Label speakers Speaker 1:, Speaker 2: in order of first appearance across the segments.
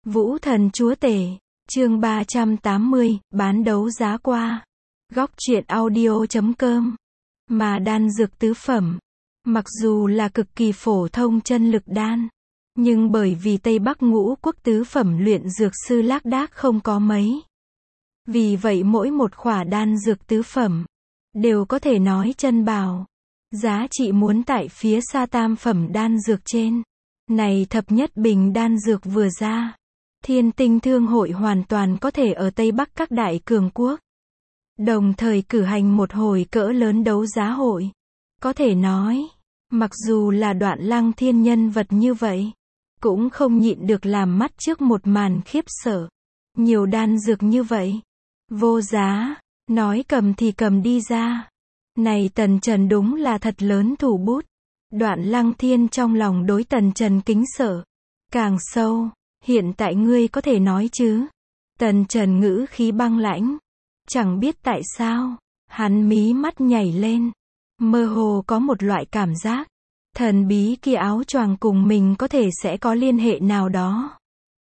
Speaker 1: Vũ thần chúa tể, chương 380, bán đấu giá qua. Góc truyện audio.com. Mà đan dược tứ phẩm, mặc dù là cực kỳ phổ thông chân lực đan, nhưng bởi vì Tây Bắc ngũ quốc tứ phẩm luyện dược sư lác đác không có mấy. Vì vậy mỗi một khỏa đan dược tứ phẩm, đều có thể nói chân bảo. Giá trị muốn tại phía xa tam phẩm đan dược trên. Này thập nhất bình đan dược vừa ra, Thiên Tinh Thương hội hoàn toàn có thể ở Tây Bắc các đại cường quốc, đồng thời cử hành một hồi cỡ lớn đấu giá hội. Có thể nói, mặc dù là Đoạn Lăng Thiên nhân vật như vậy, cũng không nhịn được làm mắt trước một màn khiếp sợ. Nhiều đan dược như vậy, vô giá, nói cầm thì cầm đi ra. Này Tần Trần đúng là thật lớn thủ bút. Đoạn Lăng Thiên trong lòng đối Tần Trần kính sợ càng sâu. Hiện tại ngươi có thể nói chứ? Tần Trần ngữ khí băng lãnh. Chẳng biết tại sao, hắn mí mắt nhảy lên, mơ hồ có một loại cảm giác, thần bí kia áo choàng cùng mình có thể sẽ có liên hệ nào đó.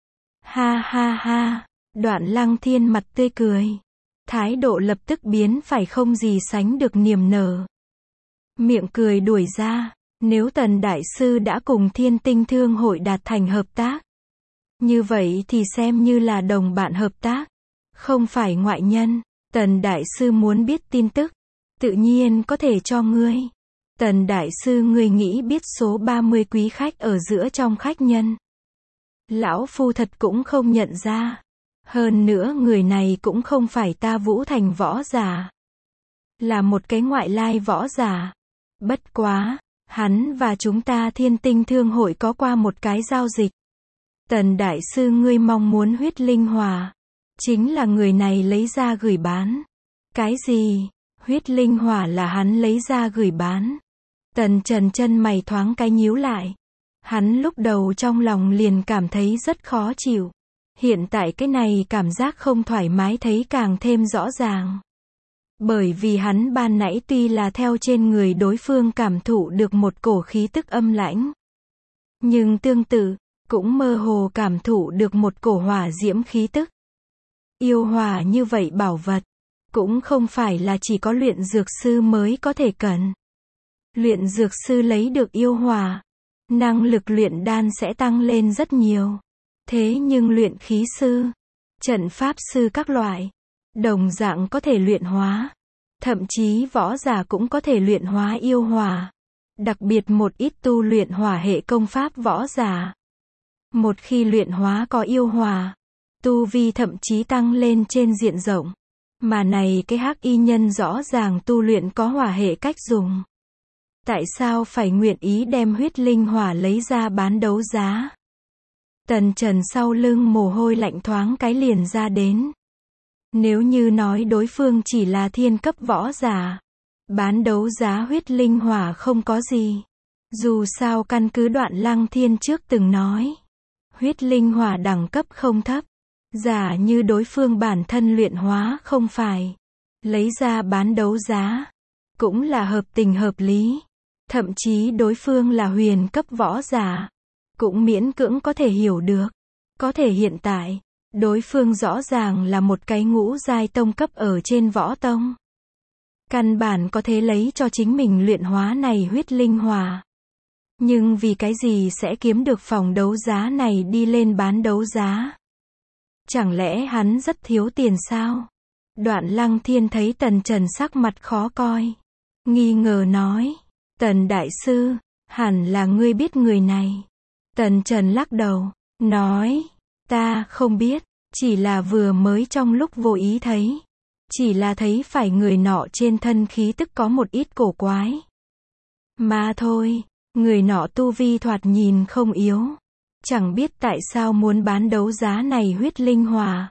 Speaker 1: Ha ha ha, Đoạn Lăng Thiên mặt tươi cười, thái độ lập tức biến phải không gì sánh được niềm nở. Miệng cười đuổi ra, nếu Tần Đại Sư đã cùng Thiên Tinh Thương hội đạt thành hợp tác, như vậy thì xem như là đồng bạn hợp tác, không phải ngoại nhân. Tần Đại Sư muốn biết tin tức, tự nhiên có thể cho ngươi. Tần Đại Sư ngươi nghĩ biết số 30 quý khách ở giữa trong khách nhân. Lão Phu thật cũng không nhận ra. Hơn nữa người này cũng không phải ta Vũ Thành võ giả, là một cái ngoại lai võ giả. Bất quá, hắn và chúng ta Thiên Tinh Thương hội có qua một cái giao dịch. Tần Đại Sư ngươi mong muốn huyết linh hỏa, chính là người này lấy ra gửi bán. Cái gì? Huyết linh hỏa là hắn lấy ra gửi bán? Tần Trần chân mày thoáng cái nhíu lại. Hắn lúc đầu trong lòng liền cảm thấy rất khó chịu. Hiện tại cái này cảm giác không thoải mái thấy càng thêm rõ ràng. Bởi vì hắn ban nãy tuy là theo trên người đối phương cảm thụ được một cổ khí tức âm lãnh, nhưng tương tự, cũng mơ hồ cảm thụ được một cổ hỏa diễm khí tức. Yêu hỏa như vậy bảo vật, cũng không phải là chỉ có luyện dược sư mới có thể cần. Luyện dược sư lấy được yêu hỏa, năng lực luyện đan sẽ tăng lên rất nhiều. Thế nhưng luyện khí sư, trận pháp sư các loại, đồng dạng có thể luyện hóa. Thậm chí võ giả cũng có thể luyện hóa yêu hỏa. Đặc biệt một ít tu luyện hỏa hệ công pháp võ giả, một khi luyện hóa có yêu hỏa, tu vi thậm chí tăng lên trên diện rộng. Mà này cái hắc y nhân rõ ràng tu luyện có hỏa hệ cách dùng. Tại sao phải nguyện ý đem huyết linh hỏa lấy ra bán đấu giá? Tần Trần sau lưng mồ hôi lạnh thoáng cái liền ra đến. Nếu như nói đối phương chỉ là thiên cấp võ giả, bán đấu giá huyết linh hỏa không có gì. Dù sao căn cứ Đoạn Lăng Thiên trước từng nói, huyết linh hỏa đẳng cấp không thấp. Giả như đối phương bản thân luyện hóa không phải, lấy ra bán đấu giá, cũng là hợp tình hợp lý. Thậm chí đối phương là huyền cấp võ giả, cũng miễn cưỡng có thể hiểu được. Có thể hiện tại, đối phương rõ ràng là một cái ngũ giai tông cấp ở trên võ tông. Căn bản có thể lấy cho chính mình luyện hóa này huyết linh hỏa. Nhưng vì cái gì sẽ kiếm được phòng đấu giá này đi lên bán đấu giá? Chẳng lẽ hắn rất thiếu tiền sao? Đoạn Lăng Thiên thấy Tần Trần sắc mặt khó coi, nghi ngờ nói, Tần Đại Sư, hẳn là ngươi biết người này. Tần Trần lắc đầu, nói, ta không biết, chỉ là vừa mới trong lúc vô ý thấy. Chỉ là thấy phải người nọ trên thân khí tức có một ít cổ quái. Mà thôi, người nọ tu vi thoạt nhìn không yếu. Chẳng biết tại sao muốn bán đấu giá này huyết linh hỏa.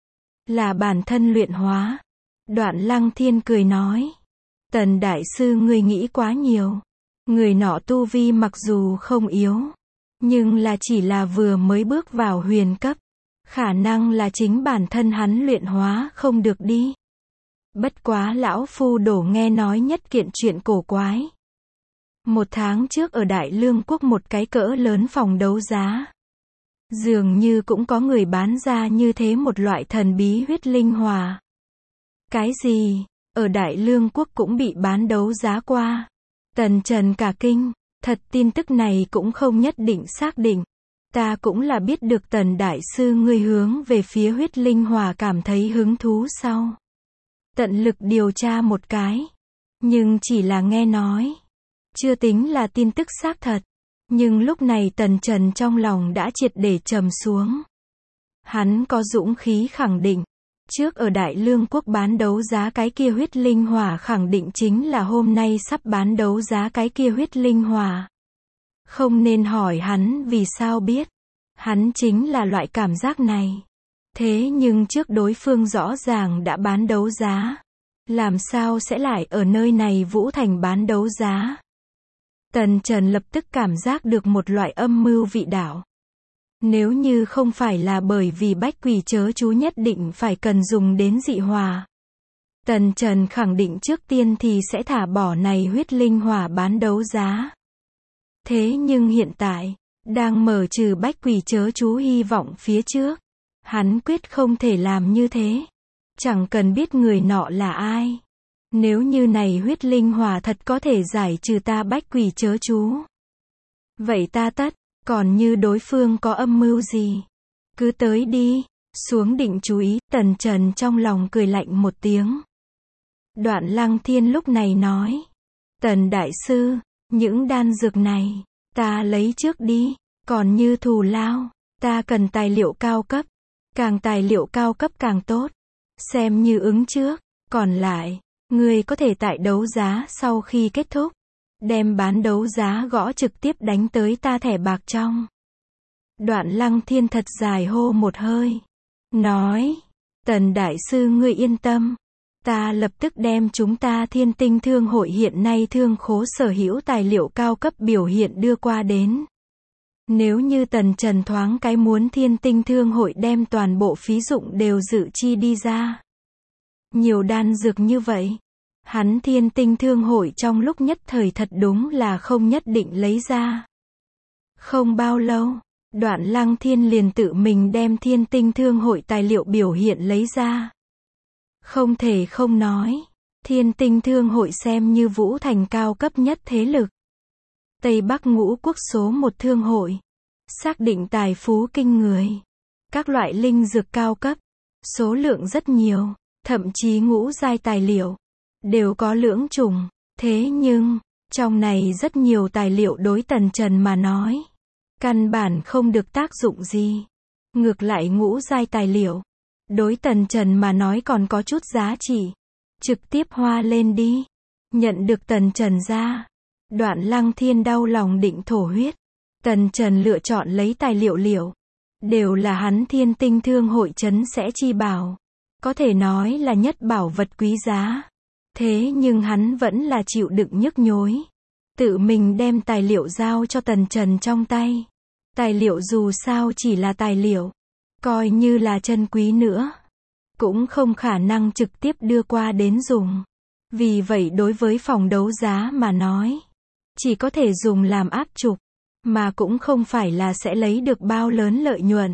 Speaker 1: Là bản thân luyện hóa. Đoạn Lăng Thiên cười nói, Tần Đại Sư ngươi nghĩ quá nhiều. Người nọ tu vi mặc dù không yếu, nhưng là chỉ là vừa mới bước vào huyền cấp. Khả năng là chính bản thân hắn luyện hóa không được đi. Bất quá lão phu đổ nghe nói nhất kiện chuyện cổ quái. Một tháng trước ở Đại Lương Quốc một cái cỡ lớn phòng đấu giá, Dường như cũng có người bán ra như thế một loại thần bí huyết linh hỏa. Cái gì? Ở Đại Lương quốc cũng bị bán đấu giá qua. Tần Trần cả kinh, thật tin tức này cũng không nhất định xác định. Ta cũng là biết được Tần Đại Sư ngươi hướng về phía huyết linh hỏa cảm thấy hứng thú sau. Tận lực điều tra một cái. Nhưng chỉ là nghe nói. Chưa tính là tin tức xác thật. Nhưng lúc này Tần Trần trong lòng đã triệt để trầm xuống. Hắn có dũng khí khẳng định. Trước ở Đại Lương quốc bán đấu giá cái kia huyết linh hỏa khẳng định chính là hôm nay sắp bán đấu giá cái kia huyết linh hỏa. Không nên hỏi hắn vì sao biết. Hắn chính là loại cảm giác này. Thế nhưng trước đối phương rõ ràng đã bán đấu giá. Làm sao sẽ lại ở nơi này Vũ Thành bán đấu giá? Tần Trần lập tức cảm giác được một loại âm mưu vị đạo. Nếu như không phải là bởi vì bách quỷ chớ chú nhất định phải cần dùng đến dị hỏa. Tần Trần khẳng định trước tiên thì sẽ thả bỏ này huyết linh hỏa bán đấu giá. Thế nhưng hiện tại, đang mở trừ bách quỷ chớ chú hy vọng phía trước. Hắn quyết không thể làm như thế. Chẳng cần biết người nọ là ai. Nếu như này huyết linh hỏa thật có thể giải trừ ta bách quỷ chớ chú. Vậy ta tất, còn như đối phương có âm mưu gì? Cứ tới đi, xuống định chú ý, Tần Trần trong lòng cười lạnh một tiếng. Đoạn Lăng Thiên lúc này nói. Tần Đại Sư, những đan dược này, ta lấy trước đi, còn như thù lao, ta cần tài liệu cao cấp. Càng tài liệu cao cấp càng tốt. Xem như ứng trước, còn lại, ngươi có thể tại đấu giá sau khi kết thúc. Đem bán đấu giá gõ trực tiếp đánh tới ta thẻ bạc trong. Đoạn Lăng Thiên thật dài hô một hơi. Nói, Tần Đại Sư ngươi yên tâm. Ta lập tức đem chúng ta Thiên Tinh Thương hội hiện nay thương khố sở hữu tài liệu cao cấp biểu hiện đưa qua đến. Nếu như Tần Trần thoáng cái muốn Thiên Tinh Thương hội đem toàn bộ phí dụng đều dự chi đi ra. Nhiều đan dược như vậy. Hắn Thiên Tinh Thương hội trong lúc nhất thời thật đúng là không nhất định lấy ra. Không bao lâu, Đoạn Lăng Thiên liền tự mình đem Thiên Tinh Thương hội tài liệu biểu hiện lấy ra. Không thể không nói, Thiên Tinh Thương hội xem như Vũ Thành cao cấp nhất thế lực. Tây Bắc ngũ quốc số một thương hội. Xác định tài phú kinh người. Các loại linh dược cao cấp. Số lượng rất nhiều. Thậm chí ngũ giai tài liệu. Đều có lưỡng chủng. Thế nhưng, trong này rất nhiều tài liệu đối Tần Trần mà nói. Căn bản không được tác dụng gì. Ngược lại ngũ giai tài liệu. Đối Tần Trần mà nói còn có chút giá trị. Trực tiếp hoa lên đi. Nhận được Tần Trần ra. Đoạn Lăng Thiên đau lòng định thổ huyết. Tần Trần lựa chọn lấy tài liệu. Đều là hắn Thiên Tinh Thương hội trấn sẽ chi bảo. Có thể nói là nhất bảo vật quý giá. Thế nhưng hắn vẫn là chịu đựng nhức nhối. Tự mình đem tài liệu giao cho Tần Trần trong tay. Tài liệu dù sao chỉ là tài liệu. Coi như là chân quý nữa. Cũng không khả năng trực tiếp đưa qua đến dùng. Vì vậy đối với phòng đấu giá mà nói. Chỉ có thể dùng làm áp trục. Mà cũng không phải là sẽ lấy được bao lớn lợi nhuận.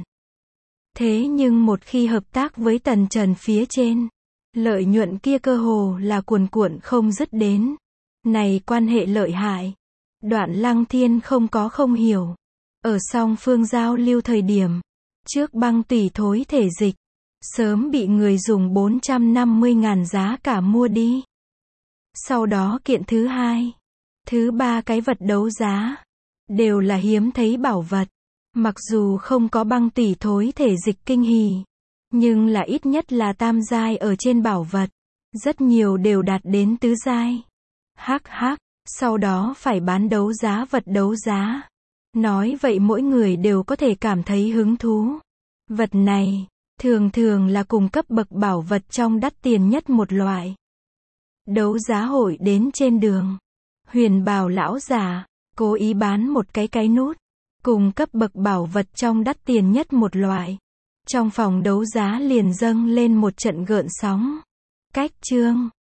Speaker 1: Thế nhưng một khi hợp tác với Tần Trần phía trên. Lợi nhuận kia cơ hồ là cuồn cuộn không dứt đến. Này quan hệ lợi hại. Đoạn Lăng Thiên không hiểu. Ở song phương giao lưu thời điểm. Trước băng tủy thối thể dịch. Sớm bị người dùng 450.000 giá cả mua đi. Sau đó kiện thứ hai. Thứ ba cái vật đấu giá. Đều là hiếm thấy bảo vật. Mặc dù không có băng tủy thối thể dịch kinh hỉ. Nhưng là ít nhất là tam giai ở trên bảo vật. Rất nhiều đều đạt đến tứ giai. Sau đó phải bán đấu giá vật đấu giá. Nói vậy mỗi người đều có thể cảm thấy hứng thú. Vật này, thường thường là cùng cấp bậc bảo vật trong đắt tiền nhất một loại. Đấu giá hội đến trên đường. Huyền bào lão già, cố ý bán một cái nút. Cùng cấp bậc bảo vật trong đắt tiền nhất một loại. Trong phòng đấu giá liền dâng lên một trận gợn sóng. Cách chương